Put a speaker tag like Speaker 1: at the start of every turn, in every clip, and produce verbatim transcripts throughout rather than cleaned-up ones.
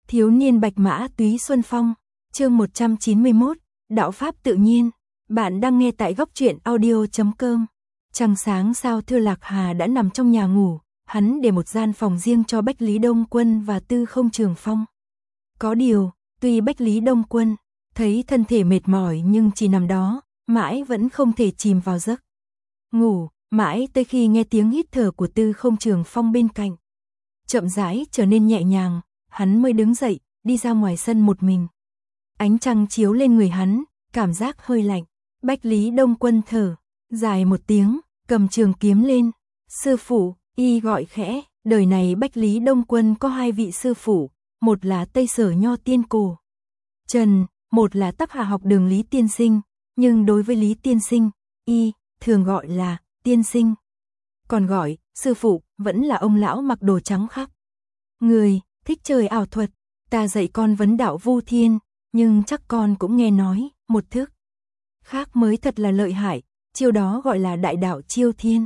Speaker 1: Thiếu niên bạch mã túy xuân phong, chương một trăm chín mươi mốt, đạo pháp tự nhiên. Bạn đang nghe tại góc truyện audio chấm com. Trăng sáng sao Thưa Lạc Hà đã nằm trong nhà ngủ, hắn để một gian phòng riêng cho Bách Lý Đông Quân và Tư Không Trường Phong. Có điều, tuy Bách Lý Đông Quân thấy thân thể mệt mỏi nhưng chỉ nằm đó, mãi vẫn không thể chìm vào giấc ngủ, mãi tới khi nghe tiếng hít thở của Tư Không Trường Phong bên cạnh. Chậm rãi trở nên nhẹ nhàng, hắn mới đứng dậy, đi ra ngoài sân một mình. Ánh trăng chiếu lên người hắn, cảm giác hơi lạnh. Bách Lý Đông Quân thở dài một tiếng, cầm trường kiếm lên. Sư phụ, y gọi khẽ. Đời này Bách Lý Đông Quân có hai vị sư phụ, một là Tây Sở Nho Tiên Cổ Trần, một là Tắc Hà học đường Lý Tiên Sinh, nhưng đối với Lý Tiên Sinh, y thường gọi là Tiên Sinh. Còn gọi sư phụ vẫn là ông lão mặc đồ trắng khắp người, thích chơi ảo thuật. Ta dạy con vấn đạo vu thiên, nhưng chắc con cũng nghe nói một thức khác mới thật là lợi hại, chiêu đó gọi là đại đạo chiêu thiên.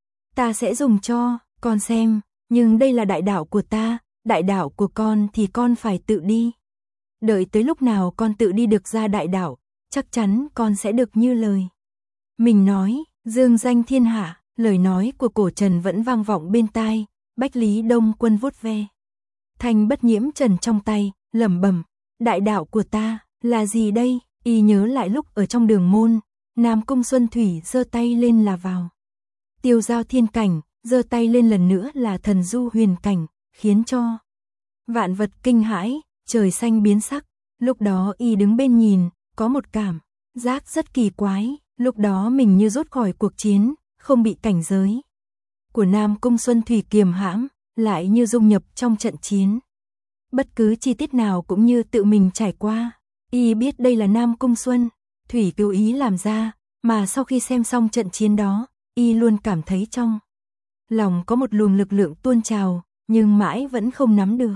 Speaker 1: Ta sẽ dùng cho con xem, nhưng đây là đại đạo của ta, đại đạo của con thì con phải tự đi. Đợi tới lúc nào con tự đi được ra đại đạo, chắc chắn con sẽ được như lời mình nói, dương danh thiên hạ. Lời nói của Cổ Trần vẫn vang vọng bên tai. Bách Lý Đông Quân vuốt ve thanh bất nhiễm trần trong tay, lẩm bẩm, đại đạo của ta là gì đây? Y nhớ lại lúc ở trong đường môn, Nam Cung Xuân Thủy giơ tay lên là vào tiêu giao thiên cảnh, giơ tay lên lần nữa là thần du huyền cảnh, khiến cho vạn vật kinh hãi, trời xanh biến sắc. Lúc đó y đứng bên nhìn, có một cảm giác rất kỳ quái, lúc đó mình như rút khỏi cuộc chiến, không bị cảnh giới của Nam Cung Xuân Thủy kiềm hãm, lại như dung nhập trong trận chiến. Bất cứ chi tiết nào cũng như tự mình trải qua. Y biết đây là Nam Cung Xuân Thủy cố ý làm ra, mà sau khi xem xong trận chiến đó, y luôn cảm thấy trong lòng có một luồng lực lượng tuôn trào, nhưng mãi vẫn không nắm được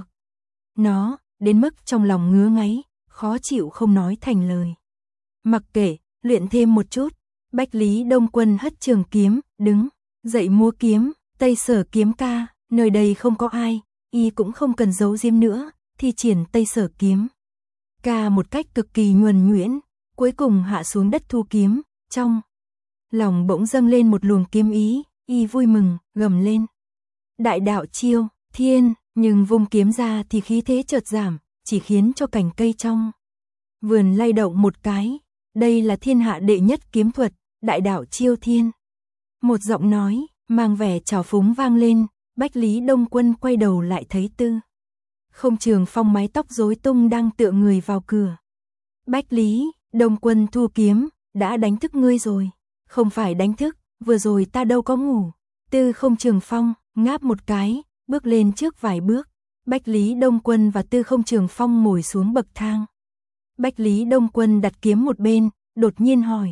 Speaker 1: nó, đến mức trong lòng ngứa ngáy, khó chịu không nói thành lời. Mặc kệ, luyện thêm một chút. Bách Lý Đông Quân hất trường kiếm, đứng dậy múa kiếm. Tây Sở kiếm ca, nơi đây không có ai, y cũng không cần giấu giếm nữa, thi triển Tây Sở kiếm ca một cách cực kỳ nhuần nhuyễn, cuối cùng hạ xuống đất thu kiếm. Trong lòng bỗng dâng lên một luồng kiếm ý, y vui mừng, gầm lên, đại đạo chiêu thiên. Nhưng vung kiếm ra thì khí thế chợt giảm, chỉ khiến cho cành cây trong vườn lay động một cái. Đây là thiên hạ đệ nhất kiếm thuật, đại đạo chiêu thiên. Một giọng nói mang vẻ trào phúng vang lên. Bách Lý Đông Quân quay đầu lại thấy Tư Không Trường Phong mái tóc rối tung đang tựa người vào cửa. Bách Lý Đông Quân thu kiếm, đã đánh thức ngươi rồi. Không phải đánh thức, vừa rồi ta đâu có ngủ. Tư Không Trường Phong ngáp một cái, bước lên trước vài bước. Bách Lý Đông Quân và Tư Không Trường Phong ngồi xuống bậc thang. Bách Lý Đông Quân đặt kiếm một bên, đột nhiên hỏi,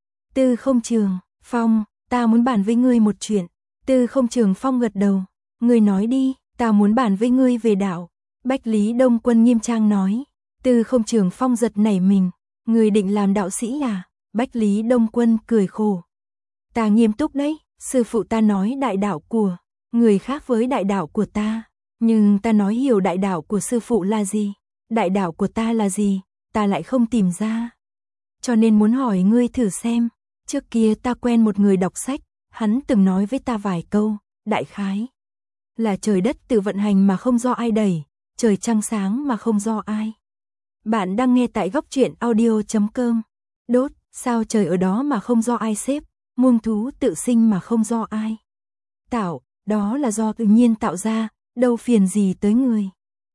Speaker 1: Tư Không Trường Phong, ta muốn bàn với ngươi một chuyện. Tư Không Trường Phong gật đầu, ngươi nói đi. Ta muốn bàn với ngươi về đạo. Bách Lý Đông Quân nghiêm trang nói. Tư Không Trường Phong giật nảy mình, ngươi định làm đạo sĩ à? Bách Lý Đông Quân cười khổ, ta nghiêm túc đấy. Sư phụ ta nói đại đạo của người khác với đại đạo của ta, nhưng ta nói hiểu đại đạo của sư phụ là gì, đại đạo của ta là gì, ta lại không tìm ra. Cho nên muốn hỏi ngươi thử xem. Trước kia ta quen một người đọc sách, hắn từng nói với ta vài câu, đại khái là trời đất tự vận hành mà không do ai đẩy, trời trăng sáng mà không do ai. Bạn đang nghe tại góc truyện audio chấm com. Đốt, sao trời ở đó mà không do ai xếp, muông thú tự sinh mà không do ai tạo, đó là do tự nhiên tạo ra, đâu phiền gì tới người.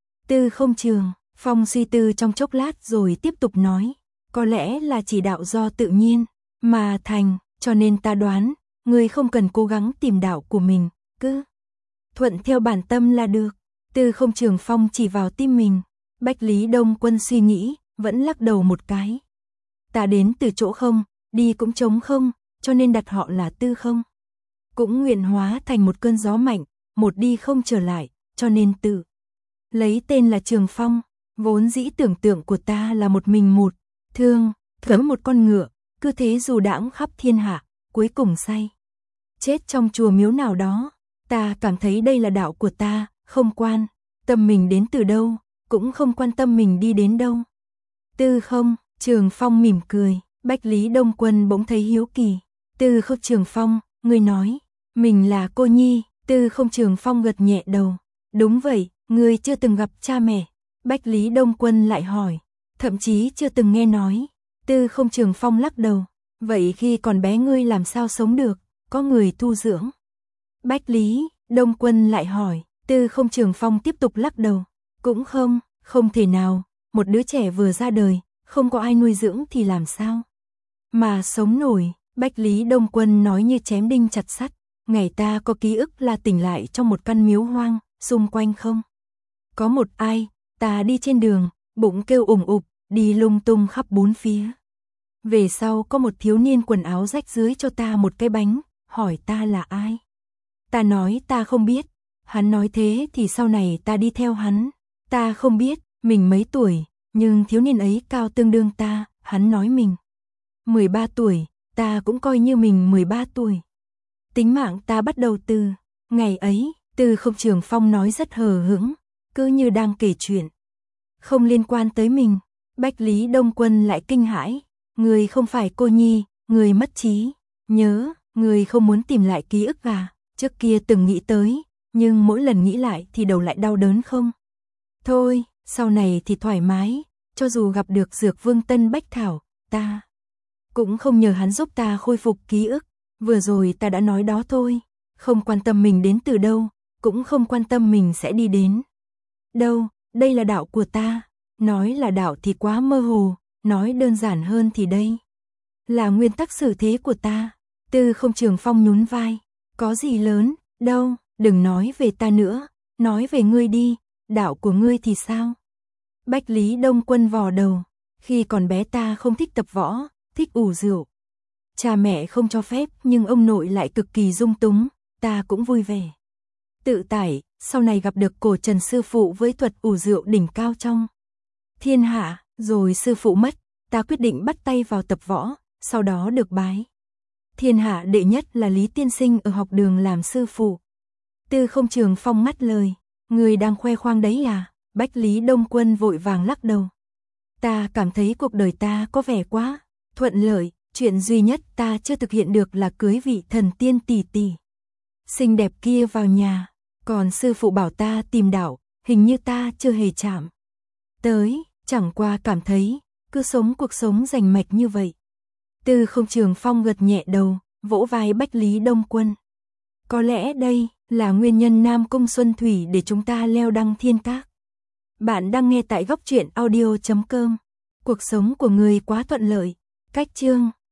Speaker 1: Tư Không Trường Phong suy tư trong chốc lát rồi tiếp tục nói, có lẽ là chỉ đạo do tự nhiên mà thành, cho nên ta đoán, ngươi không cần cố gắng tìm đạo của mình, cứ thuận theo bản tâm là được. Tư Không Trường Phong chỉ vào tim mình. Bách Lý Đông Quân suy nghĩ, vẫn lắc đầu một cái. Ta đến từ chỗ không, đi cũng trống không, cho nên đặt họ là Tư Không. Cũng nguyện hóa thành một cơn gió mạnh, một đi không trở lại, cho nên tự lấy tên là Trường Phong. Vốn dĩ tưởng tượng của ta là một mình một thương, cấm một con ngựa, cứ thế dù đãng khắp thiên hạ, cuối cùng say chết trong chùa miếu nào đó. Ta cảm thấy đây là đạo của ta, không quan tâm mình đến từ đâu, cũng không quan tâm mình đi đến đâu. Tư không, Trường Phong mỉm cười, Bách Lý Đông Quân bỗng thấy hiếu kỳ. Tư không Trường Phong, ngươi nói, mình là cô nhi, Tư không Trường Phong gật nhẹ đầu. Đúng vậy, ngươi chưa từng gặp cha mẹ. Bách Lý Đông Quân lại hỏi, thậm chí chưa từng nghe nói. Tư không Trường Phong lắc đầu, vậy khi còn bé ngươi làm sao sống được, có người thu dưỡng? Bách Lý Đông Quân lại hỏi, Tư không Trường Phong tiếp tục lắc đầu, cũng không, không thể nào, một đứa trẻ vừa ra đời, không có ai nuôi dưỡng thì làm sao mà sống nổi. Bách Lý Đông Quân nói như chém đinh chặt sắt, ngày ta có ký ức là tỉnh lại trong một căn miếu hoang, xung quanh không có một ai, ta đi trên đường, bụng kêu ủng ục, đi lung tung khắp bốn phía. Về sau có một thiếu niên quần áo rách rưới cho ta một cái bánh, hỏi ta là ai. Ta nói ta không biết, hắn nói thế thì sau này ta đi theo hắn. Ta không biết, mình mấy tuổi, nhưng thiếu niên ấy cao tương đương ta, hắn nói mình mười ba tuổi, ta cũng coi như mình mười ba tuổi. Tính mạng ta bắt đầu từ ngày ấy. Tư không Trường Phong nói rất hờ hững, cứ như đang kể chuyện không liên quan tới mình. Bách Lý Đông Quân lại kinh hãi, người không phải cô nhi, người mất trí nhớ, người không muốn tìm lại ký ức à? Trước kia từng nghĩ tới, nhưng mỗi lần nghĩ lại thì đầu lại đau đớn không thôi, sau này thì thoải mái, cho dù gặp được Dược Vương Tân Bách Thảo, ta cũng không nhờ hắn giúp ta khôi phục ký ức. Vừa rồi ta đã nói đó thôi, không quan tâm mình đến từ đâu, cũng không quan tâm mình sẽ đi đến đâu, đây là đạo của ta. Nói là đạo thì quá mơ hồ, nói đơn giản hơn thì đây là nguyên tắc xử thế của ta. Tư không Trường Phong nhún vai, có gì lớn đâu, đừng nói về ta nữa, nói về ngươi đi, đạo của ngươi thì sao? Bách Lý Đông Quân vò đầu, khi còn bé ta không thích tập võ, thích ủ rượu. Cha mẹ không cho phép nhưng ông nội lại cực kỳ dung túng, ta cũng vui vẻ tự tại, sau này gặp được Cổ Trần sư phụ với thuật ủ rượu đỉnh cao trong thiên hạ, rồi sư phụ mất, ta quyết định bắt tay vào tập võ, sau đó được bái thiên hạ đệ nhất là Lý tiên sinh ở học đường làm sư phụ. Tư không Trường Phong ngắt lời, người đang khoe khoang đấy à? Bách Lý Đông Quân vội vàng lắc đầu. Ta cảm thấy cuộc đời ta có vẻ quá thuận lợi, chuyện duy nhất ta chưa thực hiện được là cưới vị thần tiên tỷ tỷ xinh đẹp kia vào nhà, còn sư phụ bảo ta tìm đạo, hình như ta chưa hề chạm tới, chẳng qua cảm thấy cứ sống cuộc sống rành mạch như vậy. Tư không Trường Phong gật nhẹ đầu, vỗ vai Bách Lý Đông Quân. Có lẽ đây là nguyên nhân Nam Cung Xuân Thủy để chúng ta leo đăng thiên các. Bạn đang nghe tại góc truyện audio chấm com. Cuộc sống của người quá thuận lợi. Cách chương